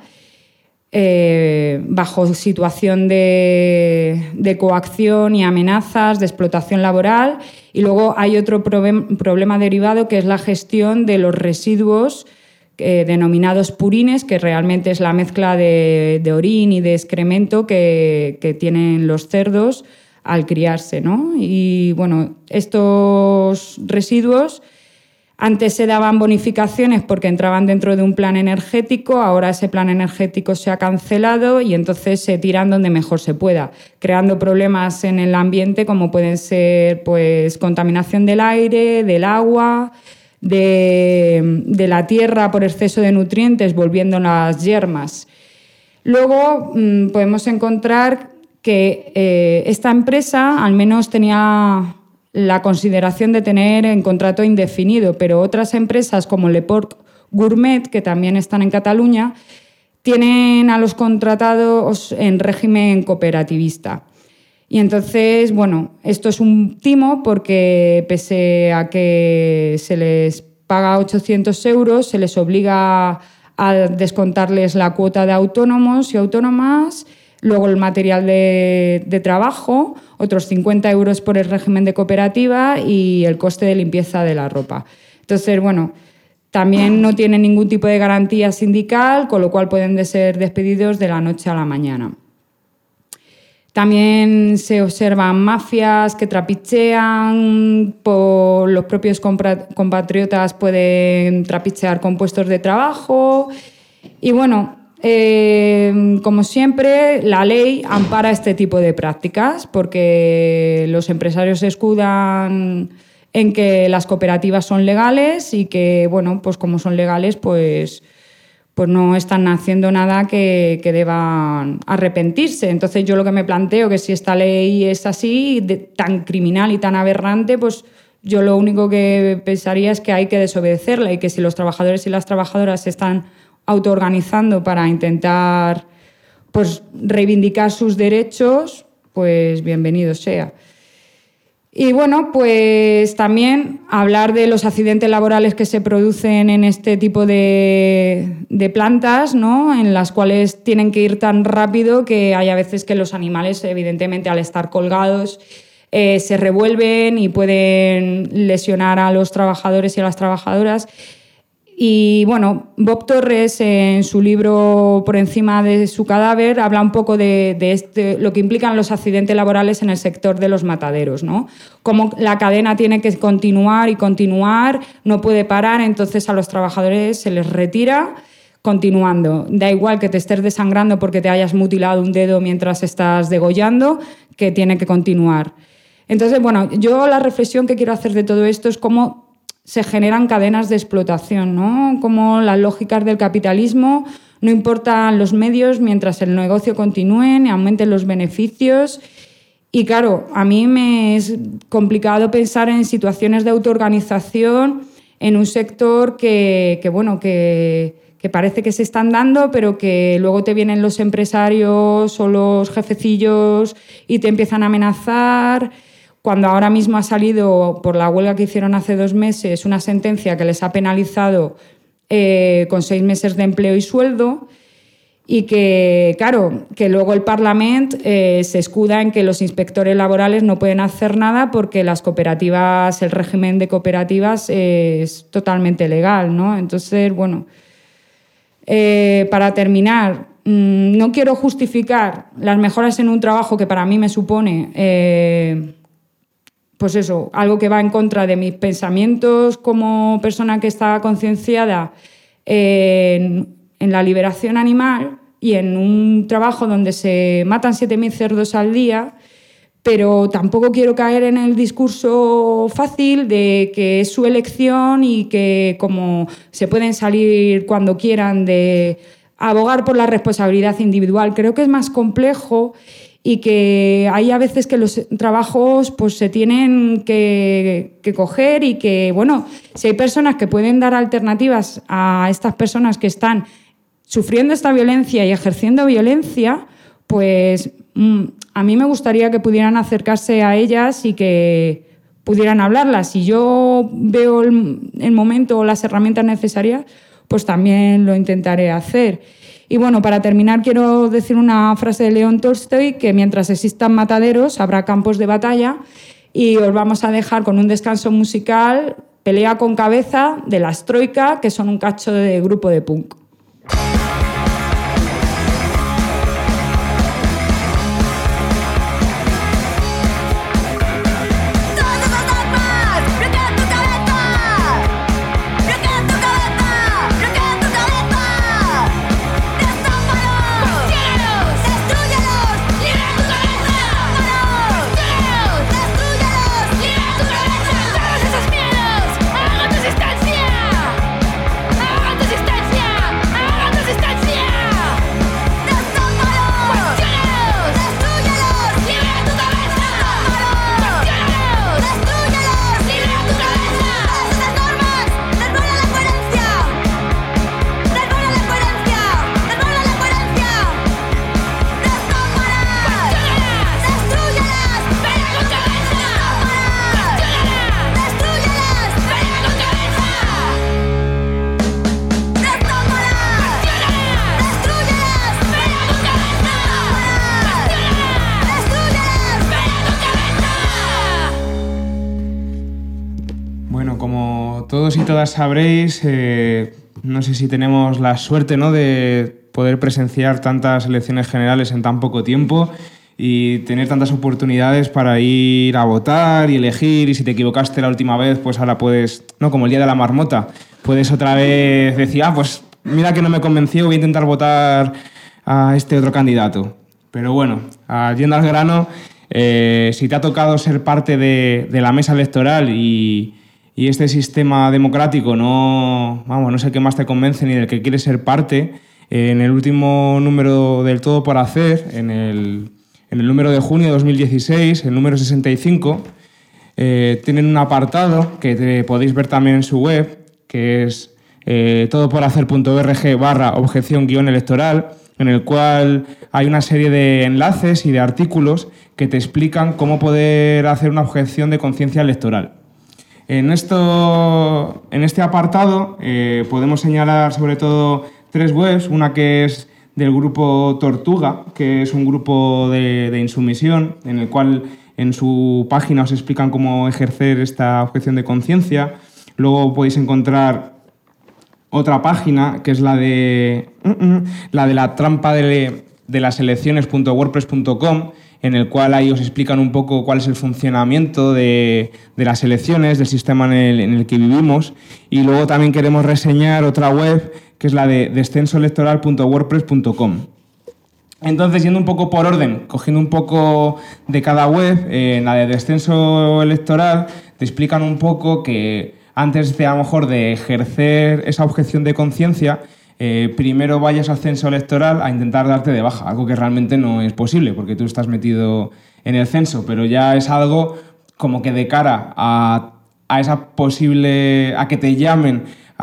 bajo situación de coacción y amenazas, de explotación laboral. Y luego hay otro problema derivado, que es la gestión de los residuos denominados purines, que realmente es la mezcla de orín y de excremento que tienen los cerdos al criarse, ¿no? Y bueno, estos residuos antes se daban bonificaciones porque entraban dentro de un plan energético, ahora ese plan energético se ha cancelado y entonces se tiran donde mejor se pueda, creando problemas en el ambiente como pueden ser pues, contaminación del aire, del agua, de la tierra por exceso de nutrientes, volviendo las yermas. Luego podemos encontrar que esta empresa al menos tenía la consideración de tener en contrato indefinido, pero otras empresas como Le Porc Gourmet, que también están en Cataluña, tienen a los contratados en régimen cooperativista. Y entonces, bueno, esto es un timo porque pese a que se les paga 800 euros, se les obliga a descontarles la cuota de autónomos y autónomas, luego el material de trabajo, otros 50 euros por el régimen de cooperativa y el coste de limpieza de la ropa. Entonces, bueno, también no tienen ningún tipo de garantía sindical, con lo cual pueden ser despedidos de la noche a la mañana. También se observan mafias que trapichean, por los propios compatriotas pueden trapichear con puestos de trabajo y bueno, como siempre, la ley ampara este tipo de prácticas porque los empresarios se escudan en que las cooperativas son legales y que, bueno, pues como son legales, pues no están haciendo nada que deban arrepentirse. Entonces yo lo que me planteo que si esta ley es así, tan criminal y tan aberrante, pues yo lo único que pensaría es que hay que desobedecerla y que si los trabajadores y las trabajadoras se están autoorganizando para intentar pues, reivindicar sus derechos, pues bienvenido sea. Y bueno, pues también hablar de los accidentes laborales que se producen en este tipo de plantas, ¿no? En las cuales tienen que ir tan rápido que hay a veces que los animales, evidentemente, al estar colgados, se revuelven y pueden lesionar a los trabajadores y a las trabajadoras. Y bueno, Bob Torres, en su libro Por encima de su cadáver, habla un poco de lo que implican los accidentes laborales en el sector de los mataderos, ¿no? Cómo la cadena tiene que continuar y continuar, no puede parar, entonces a los trabajadores se les retira continuando. Da igual que te estés desangrando porque te hayas mutilado un dedo mientras estás degollando, que tiene que continuar. Entonces, bueno, yo la reflexión que quiero hacer de todo esto es cómo se generan cadenas de explotación, ¿no? Como las lógicas del capitalismo, no importan los medios mientras el negocio continúe y aumenten los beneficios. Y claro, a mí me es complicado pensar en situaciones de autoorganización en un sector que parece que se están dando, pero que luego te vienen los empresarios o los jefecillos y te empiezan a amenazar. Cuando ahora mismo ha salido, por la huelga que hicieron hace 2 meses, una sentencia que les ha penalizado con 6 meses de empleo y sueldo y que, claro, que luego el Parlamento se escuda en que los inspectores laborales no pueden hacer nada porque las cooperativas, el régimen de cooperativas es totalmente legal, ¿no? Entonces, bueno, para terminar, no quiero justificar las mejoras en un trabajo que para mí me supone pues eso, algo que va en contra de mis pensamientos como persona que está concienciada en la liberación animal y en un trabajo donde se matan 7.000 cerdos al día, pero tampoco quiero caer en el discurso fácil de que es su elección y que como se pueden salir cuando quieran de abogar por la responsabilidad individual. Creo que es más complejo y que hay a veces que los trabajos pues, se tienen que coger y que, bueno, si hay personas que pueden dar alternativas a estas personas que están sufriendo esta violencia y ejerciendo violencia, pues a mí me gustaría que pudieran acercarse a ellas y que pudieran hablarlas. Si yo veo el momento o las herramientas necesarias, pues también lo intentaré hacer. Y bueno, para terminar quiero decir una frase de León Tolstoy, que mientras existan mataderos habrá campos de batalla, y os vamos a dejar con un descanso musical Pelea con cabeza de las Troika, que son un cacho de grupo de punk. Todos y todas sabréis, no sé si tenemos la suerte, ¿no?, de poder presenciar tantas elecciones generales en tan poco tiempo y tener tantas oportunidades para ir a votar y elegir, y si te equivocaste la última vez, pues ahora puedes, no como el día de la marmota, puedes otra vez decir, pues mira que no me convenció, voy a intentar votar a este otro candidato. Pero bueno, yendo al grano, si te ha tocado ser parte de la mesa electoral y este sistema democrático no sé qué más te convence ni del que quieres ser parte, en el último número del Todo por Hacer, en el número de junio de 2016, el número 65, tienen un apartado que podéis ver también en su web, que es todoporhacer.org/objeción-electoral, en el cual hay una serie de enlaces y de artículos que te explican cómo poder hacer una objeción de conciencia electoral. En este apartado podemos señalar sobre todo 3 webs, una que es del grupo Tortuga, que es un grupo de insumisión, en el cual en su página os explican cómo ejercer esta objeción de conciencia. Luego podéis encontrar otra página, que es la de la trampa de las elecciones.wordpress.com, en el cual ahí os explican un poco cuál es el funcionamiento de las elecciones, del sistema en el que vivimos. Y luego también queremos reseñar otra web, que es la de descensoelectoral.wordpress.com. Entonces, yendo un poco por orden, cogiendo un poco de cada web, en la de Descenso Electoral te explican un poco que antes de, a lo mejor, de ejercer esa objeción de conciencia, primero vayas al censo electoral a intentar darte de baja, algo que realmente no es posible porque tú estás metido en el censo, pero ya es algo como que de cara a esa posible, a que te llamen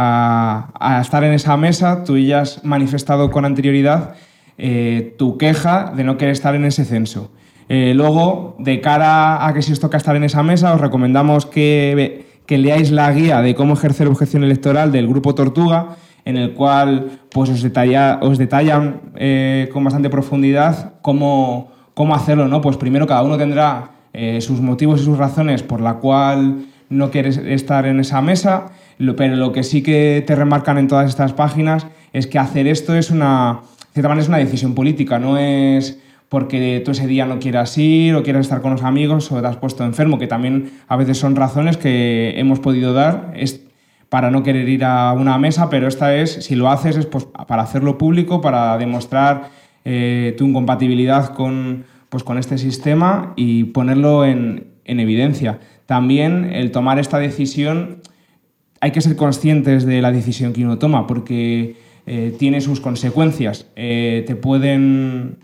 a estar en esa mesa, tú ya has manifestado con anterioridad tu queja de no querer estar en ese censo. Luego, de cara a que si os toca estar en esa mesa, os recomendamos que leáis la guía de cómo ejercer objeción electoral del Grupo Tortuga, en el cual pues os detallan con bastante profundidad cómo hacerlo, ¿no? Pues primero cada uno tendrá sus motivos y sus razones por la cual no quieres estar en esa mesa, pero lo que sí que te remarcan en todas estas páginas es que hacer esto es de cierta manera es una decisión política, no es porque tú ese día no quieras ir o quieras estar con los amigos o te has puesto enfermo, que también a veces son razones que hemos podido dar para no querer ir a una mesa, pero esta es, si lo haces, es pues para hacerlo público, para demostrar tu incompatibilidad con este sistema y ponerlo en evidencia. También el tomar esta decisión, hay que ser conscientes de la decisión que uno toma, porque tiene sus consecuencias. Te pueden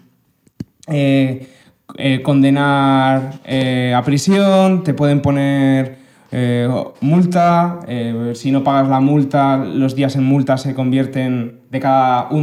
condenar a prisión, te pueden poner multa, si no pagas la multa, los días en multa se convierten de cada 2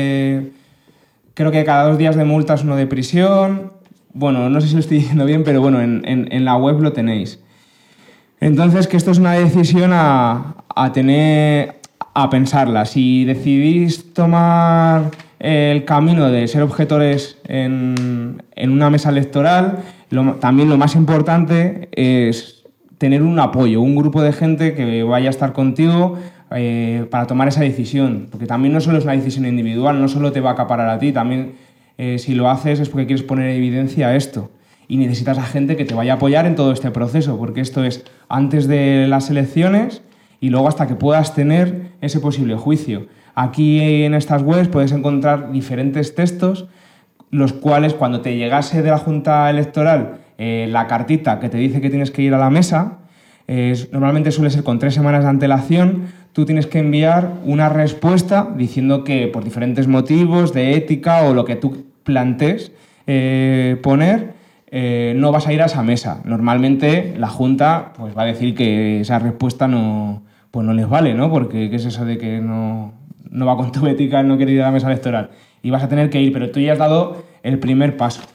días de multa es uno de prisión. Bueno, no sé si lo estoy diciendo bien, pero bueno, en la web lo tenéis. Entonces, que esto es una decisión a pensarla. Si decidís tomar el camino de ser objetores en una mesa electoral, también lo más importante es tener un apoyo, un grupo de gente que vaya a estar contigo para tomar esa decisión, porque también no solo es una decisión individual, no solo te va a acaparar a ti, también si lo haces es porque quieres poner en evidencia esto y necesitas a gente que te vaya a apoyar en todo este proceso, porque esto es antes de las elecciones y luego hasta que puedas tener ese posible juicio. Aquí en estas webs puedes encontrar diferentes textos, los cuales cuando te llegase de la Junta Electoral la cartita que te dice que tienes que ir a la mesa, normalmente suele ser con 3 semanas de antelación. Tú tienes que enviar una respuesta diciendo que por diferentes motivos de ética o lo que tú plantees poner, no vas a ir a esa mesa. Normalmente la Junta pues, va a decir que esa respuesta no les vale, ¿no? Porque ¿qué es eso de que no va con tu ética, no quiere ir a la mesa electoral? Y vas a tener que ir, pero tú ya has dado el primer paso.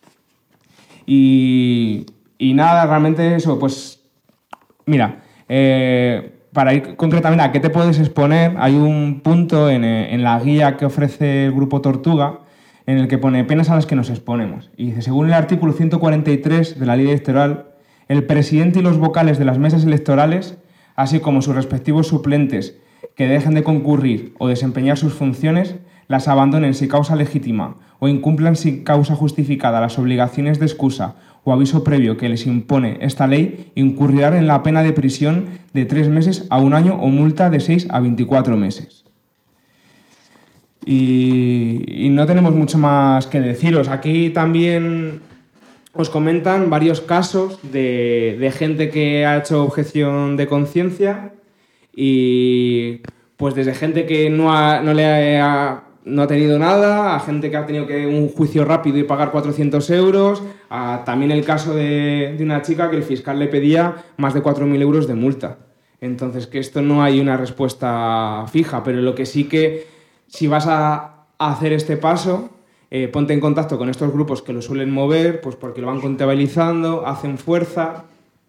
Y nada, realmente eso, pues mira, para ir concretamente a qué te puedes exponer, hay un punto en la guía que ofrece el Grupo Tortuga en el que pone penas a las que nos exponemos. Y dice, según el artículo 143 de la Ley Electoral, el presidente y los vocales de las mesas electorales, así como sus respectivos suplentes que dejen de concurrir o desempeñar sus funciones, las abandonen sin causa legítima o incumplan sin causa justificada las obligaciones de excusa o aviso previo que les impone esta ley, incurrirán en la pena de prisión de 3 meses a 1 año o multa de 6 a 24 meses. Y no tenemos mucho más que deciros. Aquí también os comentan varios casos de gente que ha hecho objeción de conciencia y pues desde gente que no ha tenido nada, a gente que ha tenido que un juicio rápido y pagar 400 euros, a también el caso de una chica que el fiscal le pedía más de 4.000 euros de multa. Entonces, que esto no hay una respuesta fija, pero lo que sí que, si vas a hacer este paso, ponte en contacto con estos grupos que lo suelen mover, pues porque lo van contabilizando, hacen fuerza.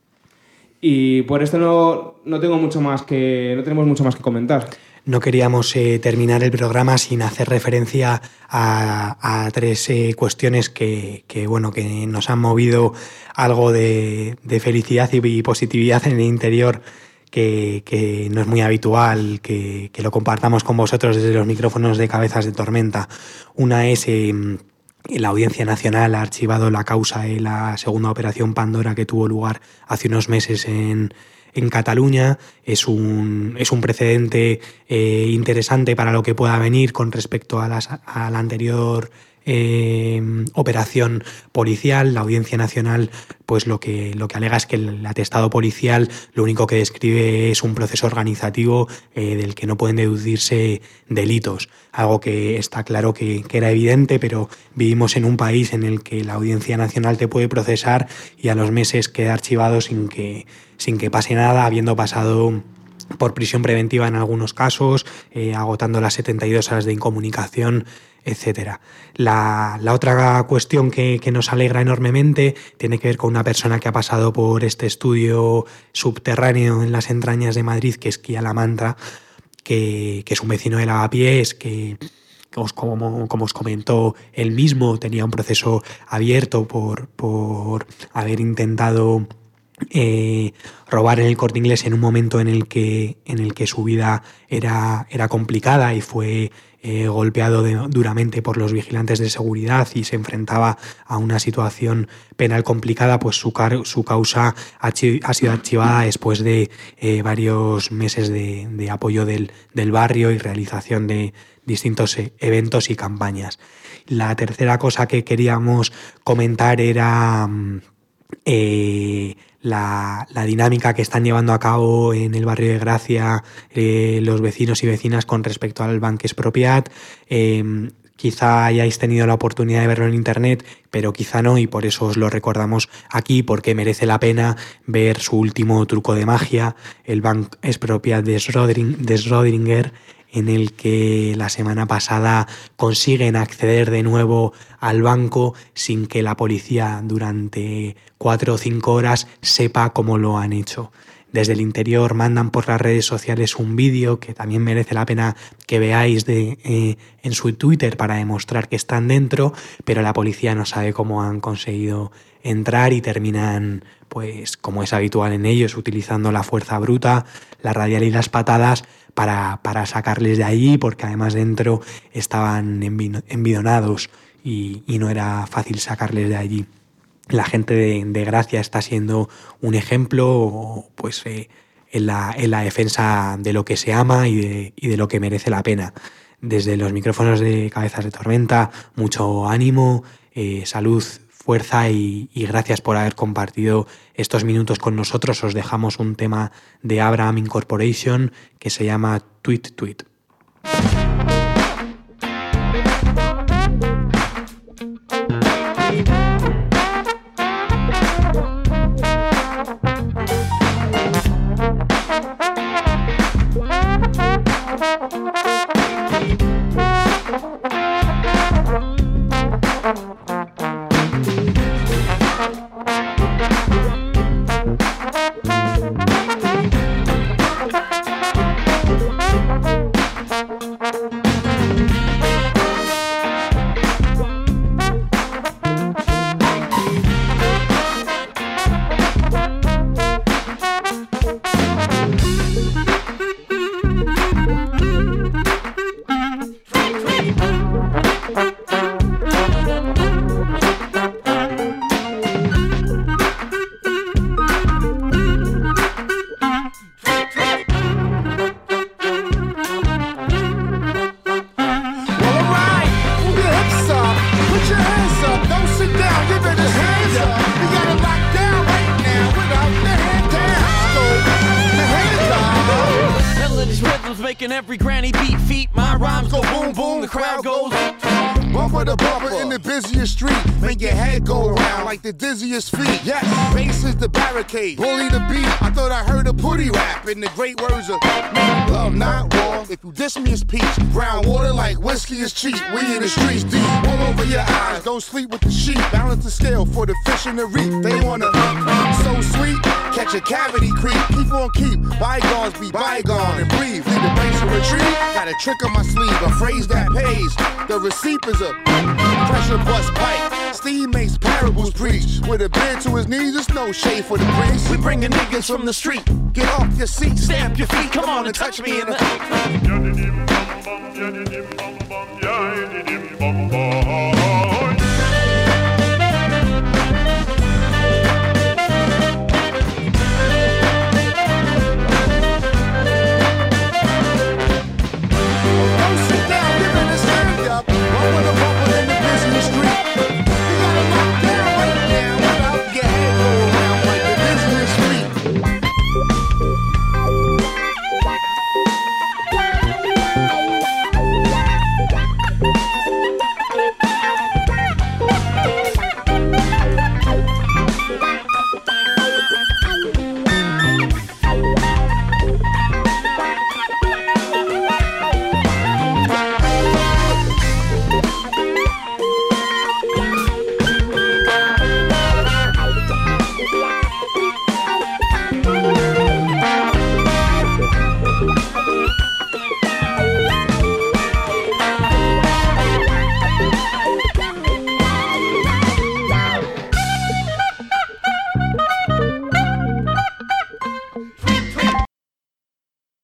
Y por esto no tenemos mucho más que comentar. No queríamos terminar el programa sin hacer referencia a 3 cuestiones que nos han movido algo de felicidad y positividad en el interior, que no es muy habitual que lo compartamos con vosotros desde los micrófonos de Cabezas de Tormenta. Una es la Audiencia Nacional ha archivado la causa de la segunda operación Pandora que tuvo lugar hace unos meses en Cataluña. Es un precedente interesante para lo que pueda venir con respecto a la anterior operación policial. La Audiencia Nacional pues lo que alega es que el atestado policial lo único que describe es un proceso organizativo del que no pueden deducirse delitos, algo que está claro que era evidente, pero vivimos en un país en el que la Audiencia Nacional te puede procesar y a los meses queda archivado sin que pase nada, habiendo pasado por prisión preventiva en algunos casos, agotando las 72 horas de incomunicación, etcétera. La otra cuestión que nos alegra enormemente tiene que ver con una persona que ha pasado por este estudio subterráneo en las entrañas de Madrid, que es Kia Lamanta, que es un vecino de Lavapiés, que como os comentó él mismo, tenía un proceso abierto por haber intentado robar en el Corte Inglés en un momento en el que su vida era complicada y fue golpeado duramente por los vigilantes de seguridad y se enfrentaba a una situación penal complicada. Pues su causa ha sido archivada después de varios meses de apoyo del barrio y realización de distintos eventos y campañas. La tercera cosa que queríamos comentar era la dinámica que están llevando a cabo en el barrio de Gracia los vecinos y vecinas con respecto al Banc Expropiat. Quizá hayáis tenido la oportunidad de verlo en internet, pero quizá no, y por eso os lo recordamos aquí, porque merece la pena ver su último truco de magia, el Banc Expropiat de Schrödinger, en el que la semana pasada consiguen acceder de nuevo al banco sin que la policía durante 4 o 5 horas sepa cómo lo han hecho. desde el interior mandan por las redes sociales un vídeo que también merece la pena que veáis en su Twitter para demostrar que están dentro, pero la policía no sabe cómo han conseguido entrar y terminan, pues como es habitual en ellos, utilizando la fuerza bruta, la radial y las patadas para sacarles de allí, porque además dentro estaban envidonados y no era fácil sacarles de allí. La gente de Gracia está siendo un ejemplo, pues en la defensa de lo que se ama y de lo que merece la pena. Desde los micrófonos de Cabezas de Tormenta, mucho ánimo, salud, fuerza y gracias por haber compartido estos minutos con nosotros. Os dejamos un tema de Abraham Incorporation que se llama Tweet Tweet. Every granny beat feet, my rhymes go boom boom, the crowd goes bumper to bumper in the busiest street, make your head go around like the dizziest feet. Yes, bass is the barricade, bully the beat. I thought I heard a putty rap in the great words of love, not war. If you diss me, it's peach. Brown water like whiskey is cheap. We in the streets deep, all over your eyes. Don't sleep with the sheep. Balance the scale for the fish in the reef. They wanna so sweet, catch a cavity creep. Keep on keep, bygones be bygone and breathe. Leave the base of retreat. Got a trick on my sleeve, a phrase that pays. The receipt is a pressure bust pipe. Steve makes parables preach. With a bend to his knees, there's no shade for the priest. We bringin' niggas from the street. Get off your seat, stamp your feet. Come on and touch me in the